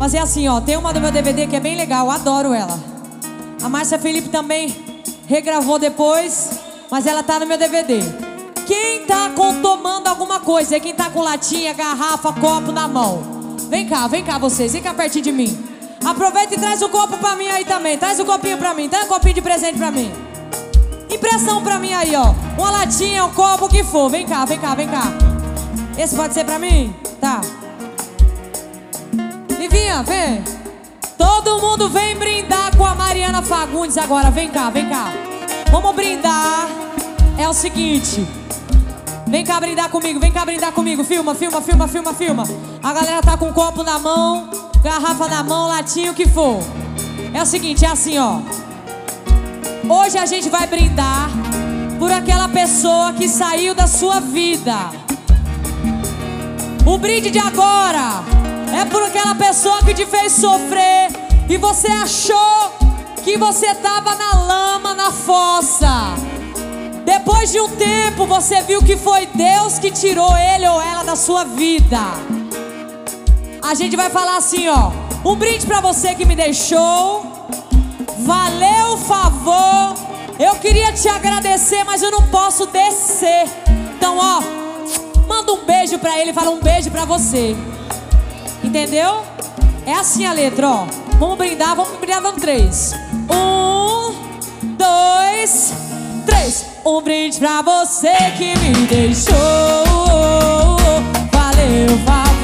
Mas é assim, ó, tem uma do meu DVD que é bem legal, eu adoro ela. A Márcia Felipe também regravou depois, mas ela tá no meu DVD. Quem tá tomando alguma coisa, é quem tá com latinha, garrafa, copo na mão. Vem cá vocês, vem cá pertinho de mim. Aproveita e traz o copo pra mim aí também. Traz o copinho pra mim, traz um copinho de presente pra mim. Impressão pra mim aí, ó. Uma latinha, um copo, o que for. Vem cá. Esse pode ser pra mim? Tá. Livinha, vem. Todo mundo vem brindar com a Mariana Fagundes agora. Vem cá. Vamos brindar. É o seguinte. Vem cá brindar comigo. Filma. A galera tá com um copo na mão, garrafa na mão, latinha, o que for. É o seguinte, é assim, ó. Hoje a gente vai brindar por aquela pessoa que saiu da sua vida. O brinde de agora é por aquela pessoa que te fez sofrer e você achou que você tava na lama, na fossa. Depois de um tempo você viu que foi Deus que tirou ele ou ela da sua vida. A gente vai falar assim, ó. Um brinde pra você que me deixou. Valeu o favor. Eu queria te agradecer, mas eu não posso descer. Então, ó, manda um beijo pra ele, fala um beijo pra você. Entendeu? É assim a letra, ó. Vamos brindar dando 3. 1, 2, 3. Um brinde pra você que me deixou. Valeu, valeu.